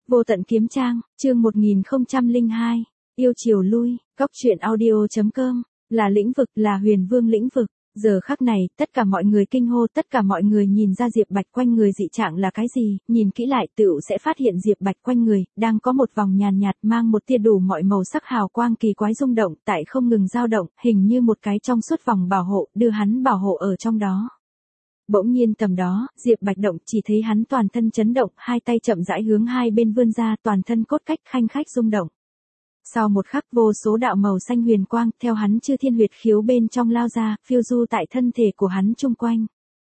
Vô tận kiếm trang, chương 1002, yêu chiều lui, góc truyện audio.com, là lĩnh vực, là huyền vương lĩnh vực. Giờ khắc này, tất cả mọi người kinh hô, tất cả mọi người nhìn ra Diệp Bạch quanh người dị trạng là cái gì, nhìn kỹ lại tựu sẽ phát hiện Diệp Bạch quanh người, đang có một vòng nhàn nhạt mang một tia đủ mọi màu sắc hào quang kỳ quái rung động, tại không ngừng dao động, hình như một cái trong suốt vòng bảo hộ, đưa hắn bảo hộ ở trong đó. Bỗng nhiên tầm đó, Diệp Bạch động, chỉ thấy hắn toàn thân chấn động, hai tay chậm rãi hướng hai bên vươn ra, toàn thân cốt cách khanh khách rung động. Sau một khắc vô số đạo màu xanh huyền quang, theo hắn chư thiên huyệt khiếu bên trong lao ra, phiêu du tại thân thể của hắn chung quanh.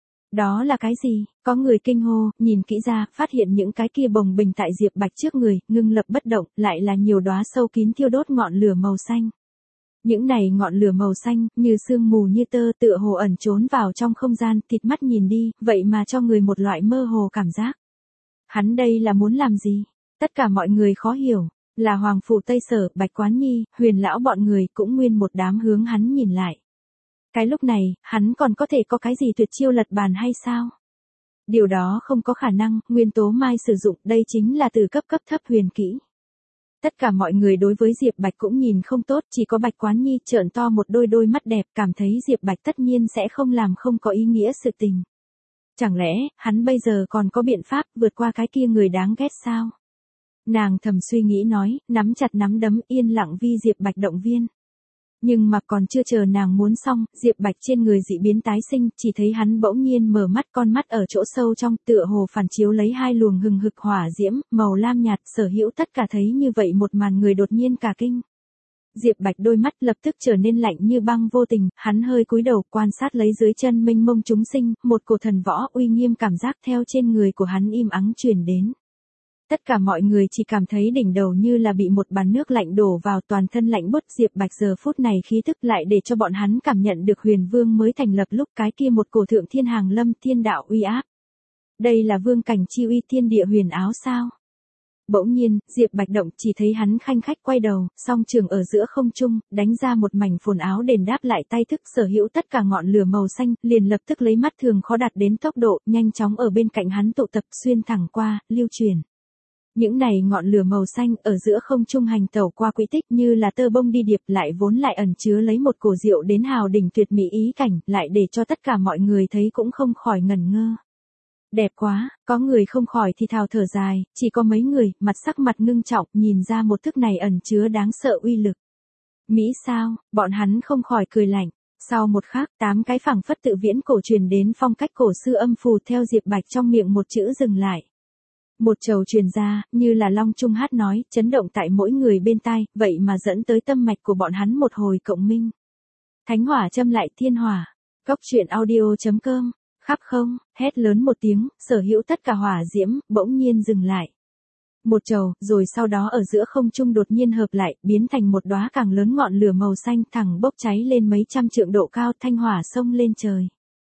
Đó là cái gì? Có người kinh hô, nhìn kỹ ra, phát hiện những cái kia bồng bềnh tại Diệp Bạch trước người, ngưng lập bất động, lại là nhiều đóa sâu kín thiêu đốt ngọn lửa màu xanh. Những này ngọn lửa màu xanh, như sương mù như tơ, tựa hồ ẩn trốn vào trong không gian, thịt mắt nhìn đi, vậy mà cho người một loại mơ hồ cảm giác. Hắn đây là muốn làm gì? Tất cả mọi người khó hiểu, là Hoàng Phủ Tây Sở, Bạch Quán Nhi, Huyền Lão bọn người cũng nguyên một đám hướng hắn nhìn lại. Cái lúc này, hắn còn có thể có cái gì tuyệt chiêu lật bàn hay sao? Điều đó không có khả năng, nguyên tố mai sử dụng, đây chính là từ cấp thấp huyền kỹ. Tất cả mọi người đối với Diệp Bạch cũng nhìn không tốt, chỉ có Bạch Quán Nhi trợn to một đôi mắt đẹp, cảm thấy Diệp Bạch tất nhiên sẽ không làm không có ý nghĩa sự tình. Chẳng lẽ, hắn bây giờ còn có biện pháp vượt qua cái kia người đáng ghét sao? Nàng thầm suy nghĩ nói, nắm chặt nắm đấm yên lặng vi Diệp Bạch động viên. Nhưng mà còn chưa chờ nàng muốn xong, Diệp Bạch trên người dị biến tái sinh, chỉ thấy hắn bỗng nhiên mở mắt, con mắt ở chỗ sâu trong, tựa hồ phản chiếu lấy hai luồng hừng hực hỏa diễm, màu lam nhạt, sở hữu tất cả thấy như vậy một màn người đột nhiên cả kinh. Diệp Bạch đôi mắt lập tức trở nên lạnh như băng vô tình, hắn hơi cúi đầu quan sát lấy dưới chân mênh mông chúng sinh, một cổ thần võ uy nghiêm cảm giác theo trên người của hắn im ắng truyền đến. Tất cả mọi người chỉ cảm thấy đỉnh đầu như là bị một bàn nước lạnh đổ vào, toàn thân lạnh buốt. Diệp Bạch giờ phút này khí thức lại để cho bọn hắn cảm nhận được huyền vương mới thành lập lúc cái kia một cổ thượng thiên hàng lâm thiên đạo uy áp. Đây là vương cảnh chi uy thiên địa huyền áo sao? Bỗng nhiên, Diệp Bạch động, chỉ thấy hắn khanh khách quay đầu, song trường ở giữa không trung, đánh ra một mảnh phồn áo đền đáp lại tay thức, sở hữu tất cả ngọn lửa màu xanh, liền lập tức lấy mắt thường khó đạt đến tốc độ, nhanh chóng ở bên cạnh hắn tụ tập, xuyên thẳng qua, lưu truyền. Những này ngọn lửa màu xanh ở giữa không trung hành tẩu qua quỹ tích như là tơ bông đi điệp, lại vốn lại ẩn chứa lấy một cổ diệu đến hào đỉnh tuyệt mỹ ý cảnh, lại để cho tất cả mọi người thấy cũng không khỏi ngẩn ngơ. Đẹp quá, có người không khỏi thì thào thở dài, chỉ có mấy người, sắc mặt ngưng trọng, nhìn ra một thức này ẩn chứa đáng sợ uy lực. Mỹ sao, bọn hắn không khỏi cười lạnh. Sau một khắc, 8 cái phảng phất tự viễn cổ truyền đến phong cách cổ xưa âm phù theo Diệp Bạch trong miệng một chữ dừng lại. Một trầu truyền ra, như là long trung hát nói, chấn động tại mỗi người bên tai, vậy mà dẫn tới tâm mạch của bọn hắn một hồi cộng minh. Thánh hỏa châm lại thiên hỏa. Góc truyện audio.com, khắp không, hét lớn một tiếng, sở hữu tất cả hỏa diễm, bỗng nhiên dừng lại. Một trầu, rồi sau đó ở giữa không trung đột nhiên hợp lại, biến thành một đóa càng lớn ngọn lửa màu xanh thẳng bốc cháy lên mấy trăm trượng độ cao, thanh hỏa xông lên trời.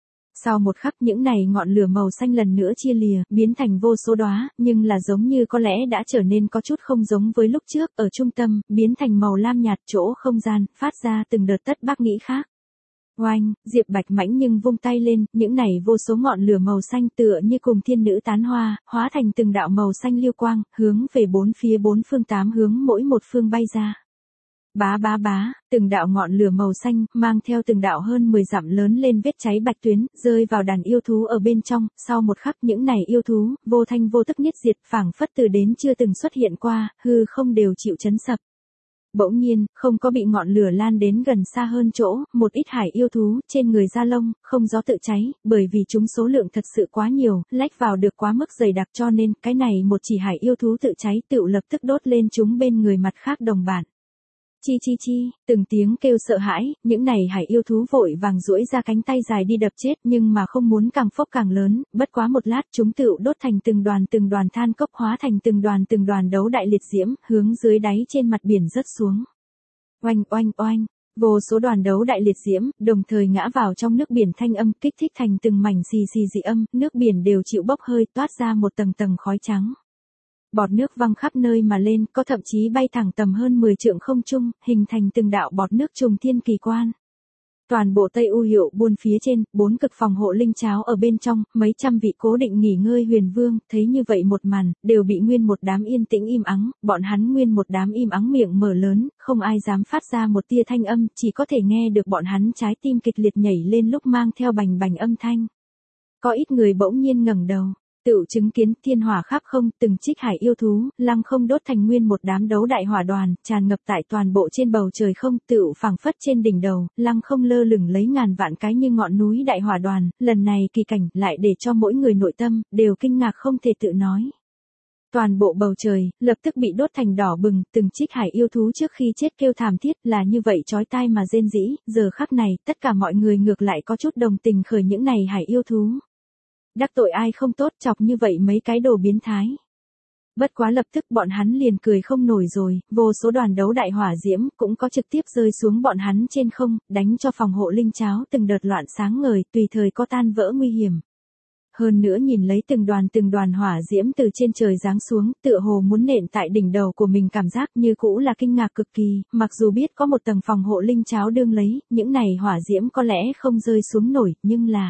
Sau một khắc những này ngọn lửa màu xanh lần nữa chia lìa, biến thành vô số đóa, nhưng là giống như có lẽ đã trở nên có chút không giống với lúc trước, ở trung tâm, biến thành màu lam nhạt chỗ không gian, phát ra từng đợt tất bác nghĩ khác. Oanh, Diệp Bạch mãnh nhưng vung tay lên, những này vô số ngọn lửa màu xanh tựa như cùng thiên nữ tán hoa, hóa thành từng đạo màu xanh liêu quang, hướng về bốn phương 8 hướng mỗi một phương bay ra. Bá, từng đạo ngọn lửa màu xanh, mang theo từng đạo hơn 10 dặm lớn lên vết cháy bạch tuyến, rơi vào đàn yêu thú ở bên trong, sau một khắc những này yêu thú, vô thanh vô tức niết diệt, phảng phất từ đến chưa từng xuất hiện qua, hư không đều chịu chấn sập. Bỗng nhiên, không có bị ngọn lửa lan đến gần xa hơn chỗ, một ít hải yêu thú, trên người da lông, không gió tự cháy, bởi vì chúng số lượng thật sự quá nhiều, lách vào được quá mức dày đặc cho nên, cái này một chỉ hải yêu thú tự cháy tựu lập tức đốt lên chúng bên người mặt khác đồng bạn. Chi, từng tiếng kêu sợ hãi, những này hải yêu thú vội vàng duỗi ra cánh tay dài đi đập chết nhưng mà không muốn càng phốc càng lớn, bất quá một lát chúng tựu đốt thành từng đoàn than cốc hóa thành từng đoàn đấu đại liệt diễm, hướng dưới đáy trên mặt biển rớt xuống. Oanh, vô số đoàn đấu đại liệt diễm, đồng thời ngã vào trong nước biển thanh âm kích thích thành từng mảnh xì dị âm, nước biển đều chịu bốc hơi toát ra một tầng khói trắng. Bọt nước văng khắp nơi mà lên, có thậm chí bay thẳng tầm hơn 10 trượng không trung, hình thành từng đạo bọt nước trùng thiên kỳ quan. Toàn bộ Tây U hiệu buôn phía trên, 4 cực phòng hộ linh cháo ở bên trong, mấy trăm vị cố định nghỉ ngơi huyền vương, thấy như vậy một màn, đều bị nguyên một đám yên tĩnh im ắng, bọn hắn nguyên một đám im ắng miệng mở lớn, không ai dám phát ra một tia thanh âm, chỉ có thể nghe được bọn hắn trái tim kịch liệt nhảy lên lúc mang theo bành bành âm thanh. Có ít người bỗng nhiên ngẩng đầu. Tựu chứng kiến thiên hỏa khắp không, từng trích hải yêu thú, lăng không đốt thành nguyên một đám đấu đại hỏa đoàn, tràn ngập tại toàn bộ trên bầu trời không, tựu phảng phất trên đỉnh đầu, lăng không lơ lửng lấy ngàn vạn cái như ngọn núi đại hỏa đoàn, lần này kỳ cảnh lại để cho mỗi người nội tâm, đều kinh ngạc không thể tự nói. Toàn bộ bầu trời, lập tức bị đốt thành đỏ bừng, từng trích hải yêu thú trước khi chết kêu thảm thiết là như vậy chói tai mà rên rỉ, giờ khắc này, tất cả mọi người ngược lại có chút đồng tình khởi những này hải yêu thú. Đắc tội ai không tốt chọc như vậy mấy cái đồ biến thái. Bất quá lập tức bọn hắn liền cười không nổi rồi, vô số đoàn đấu đại hỏa diễm cũng có trực tiếp rơi xuống bọn hắn trên không, đánh cho phòng hộ linh cháo từng đợt loạn sáng ngời, tùy thời có tan vỡ nguy hiểm. Hơn nữa nhìn lấy từng đoàn hỏa diễm từ trên trời giáng xuống, tựa hồ muốn nện tại đỉnh đầu của mình cảm giác như cũ là kinh ngạc cực kỳ, mặc dù biết có một tầng phòng hộ linh cháo đương lấy, những này hỏa diễm có lẽ không rơi xuống nổi, nhưng là...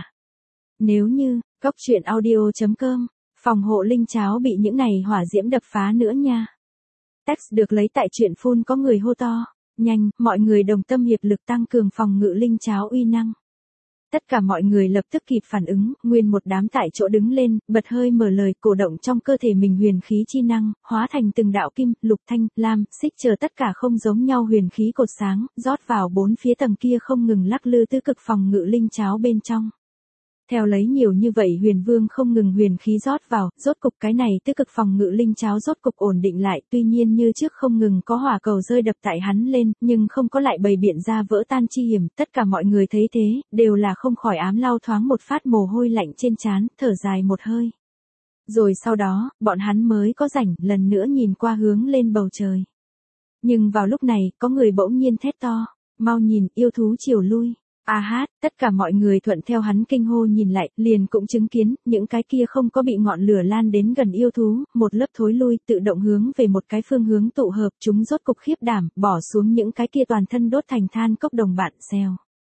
Nếu như, Góc truyện audio.com, phòng hộ linh cháo bị những này hỏa diễm đập phá nữa nha. Text được lấy tại truyện phun có người hô to, nhanh, mọi người đồng tâm hiệp lực tăng cường phòng ngự linh cháo uy năng. Tất cả mọi người lập tức kịp phản ứng, nguyên một đám tại chỗ đứng lên, bật hơi mở lời cổ động trong cơ thể mình huyền khí chi năng, hóa thành từng đạo kim, lục thanh, lam, xích chờ tất cả không giống nhau huyền khí cột sáng, rót vào bốn phía tầng kia không ngừng lắc lư tứ cực phòng ngự linh cháo bên trong. Theo lấy nhiều như vậy huyền vương không ngừng huyền khí rót vào, rốt cục cái này tứ cực phòng ngự linh cháo rốt cục ổn định lại, tuy nhiên như trước không ngừng có hỏa cầu rơi đập tại hắn lên, nhưng không có lại bày biện ra vỡ tan chi hiểm, tất cả mọi người thấy thế, đều là không khỏi ám lau thoáng một phát mồ hôi lạnh trên trán, thở dài một hơi. Rồi sau đó, bọn hắn mới có rảnh, lần nữa nhìn qua hướng lên bầu trời. Nhưng vào lúc này, có người bỗng nhiên thét to, mau nhìn, yêu thú chiều lui. A hát, tất cả mọi người thuận theo hắn kinh hô nhìn lại, liền cũng chứng kiến, những cái kia không có bị ngọn lửa lan đến gần yêu thú, một lớp thối lui, tự động hướng về một cái phương hướng tụ hợp, chúng rốt cục khiếp đảm, bỏ xuống những cái kia toàn thân đốt thành than cốc đồng bạn xèo.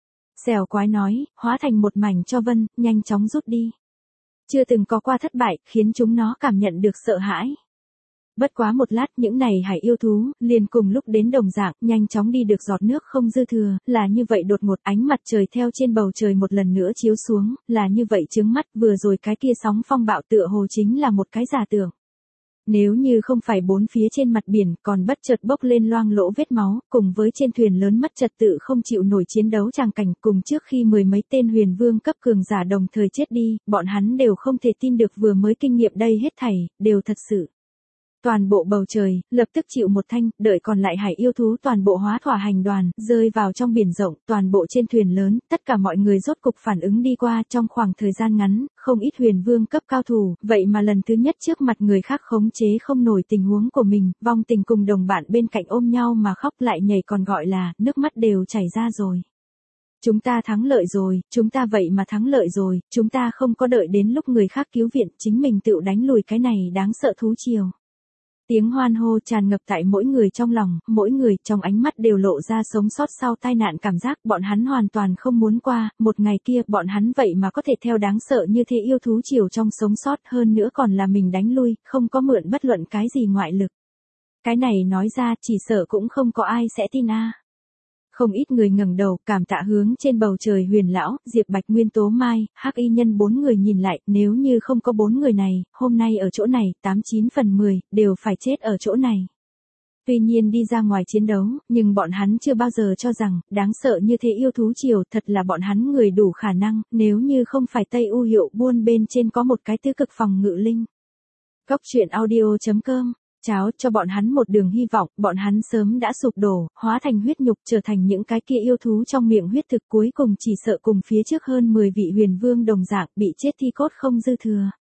Xèo quái nói, hóa thành một mảnh cho vân, nhanh chóng rút đi. Chưa từng có qua thất bại, khiến chúng nó cảm nhận được sợ hãi. Bất quá một lát những này hải yêu thú, liền cùng lúc đến đồng dạng, nhanh chóng đi được giọt nước không dư thừa, là như vậy đột ngột ánh mặt trời theo trên bầu trời một lần nữa chiếu xuống, là như vậy chướng mắt vừa rồi cái kia sóng phong bạo tựa hồ chính là một cái giả tưởng. Nếu như không phải bốn phía trên mặt biển còn bất chợt bốc lên loang lỗ vết máu, cùng với trên thuyền lớn mất trật tự không chịu nổi chiến đấu tràng cảnh cùng trước khi mười mấy tên huyền vương cấp cường giả đồng thời chết đi, bọn hắn đều không thể tin được vừa mới kinh nghiệm đây hết thảy, đều thật sự. Toàn bộ bầu trời, lập tức chịu một thanh, đợi còn lại hải yêu thú toàn bộ hóa thỏa hành đoàn, rơi vào trong biển rộng, toàn bộ trên thuyền lớn, tất cả mọi người rốt cục phản ứng đi qua trong khoảng thời gian ngắn, không ít huyền vương cấp cao thủ, vậy mà lần thứ nhất trước mặt người khác khống chế không nổi tình huống của mình, vong tình cùng đồng bạn bên cạnh ôm nhau mà khóc lại nhảy còn gọi là, nước mắt đều chảy ra rồi. Chúng ta thắng lợi rồi, chúng ta vậy mà thắng lợi rồi, chúng ta không có đợi đến lúc người khác cứu viện, chính mình tự đánh lùi cái này đáng sợ thú triều. Tiếng hoan hô tràn ngập tại mỗi người trong lòng, mỗi người trong ánh mắt đều lộ ra sống sót sau tai nạn cảm giác bọn hắn hoàn toàn không muốn qua, một ngày kia bọn hắn vậy mà có thể theo đáng sợ như thế yêu thú chiều trong sống sót hơn nữa còn là mình đánh lui, không có mượn bất luận cái gì ngoại lực. Cái này nói ra chỉ sợ cũng không có ai sẽ tin a. Không ít người ngẩng đầu, cảm tạ hướng trên bầu trời Huyền lão, Diệp Bạch Nguyên Tố Mai, Hắc Y Nhân bốn người nhìn lại, nếu như không có bốn người này, hôm nay ở chỗ này, 89 phần 10, đều phải chết ở chỗ này. Tuy nhiên đi ra ngoài chiến đấu, nhưng bọn hắn chưa bao giờ cho rằng, đáng sợ như thế yêu thú triều, thật là bọn hắn người đủ khả năng, nếu như không phải Tây U hiệu buôn bên trên có một cái tứ cực phòng ngự linh. Góc truyện audio.com cháo cho bọn hắn một đường hy vọng, bọn hắn sớm đã sụp đổ, hóa thành huyết nhục trở thành những cái kia yêu thú trong miệng huyết thực cuối cùng chỉ sợ cùng phía trước hơn 10 vị huyền vương đồng dạng bị chết thi cốt không dư thừa.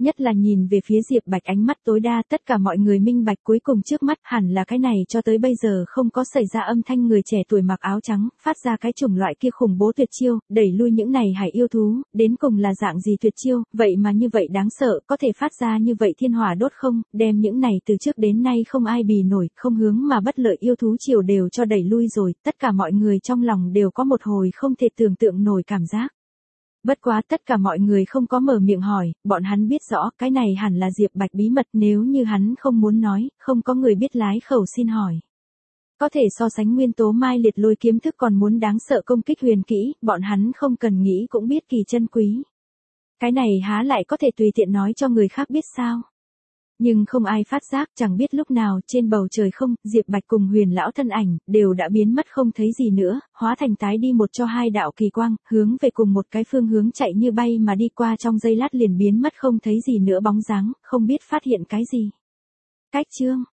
Nhất là nhìn về phía Diệp Bạch ánh mắt tối đa, tất cả mọi người minh bạch cuối cùng trước mắt hẳn là cái này cho tới bây giờ không có xảy ra âm thanh người trẻ tuổi mặc áo trắng, phát ra cái chủng loại kia khủng bố tuyệt chiêu, đẩy lui những này hải yêu thú, đến cùng là dạng gì tuyệt chiêu, vậy mà như vậy đáng sợ, có thể phát ra như vậy thiên hỏa đốt không, đem những này từ trước đến nay không ai bì nổi, không hướng mà bất lợi yêu thú chiều đều cho đẩy lui rồi, tất cả mọi người trong lòng đều có một hồi không thể tưởng tượng nổi cảm giác. Bất quá tất cả mọi người không có mở miệng hỏi, bọn hắn biết rõ cái này hẳn là Diệp Bạch bí mật, nếu như hắn không muốn nói, không có người biết lái khẩu xin hỏi. Có thể so sánh nguyên tố mai liệt lôi kiếm thức còn muốn đáng sợ công kích huyền kỹ, bọn hắn không cần nghĩ cũng biết kỳ chân quý. Cái này há lại có thể tùy tiện nói cho người khác biết sao? Nhưng không ai phát giác, chẳng biết lúc nào, trên bầu trời không, Diệp Bạch cùng Huyền lão thân ảnh, đều đã biến mất không thấy gì nữa, hóa thành tái đi một cho hai đạo kỳ quang, hướng về cùng một cái phương hướng chạy như bay mà đi qua trong giây lát liền biến mất không thấy gì nữa bóng dáng, không biết phát hiện cái gì. Cách chương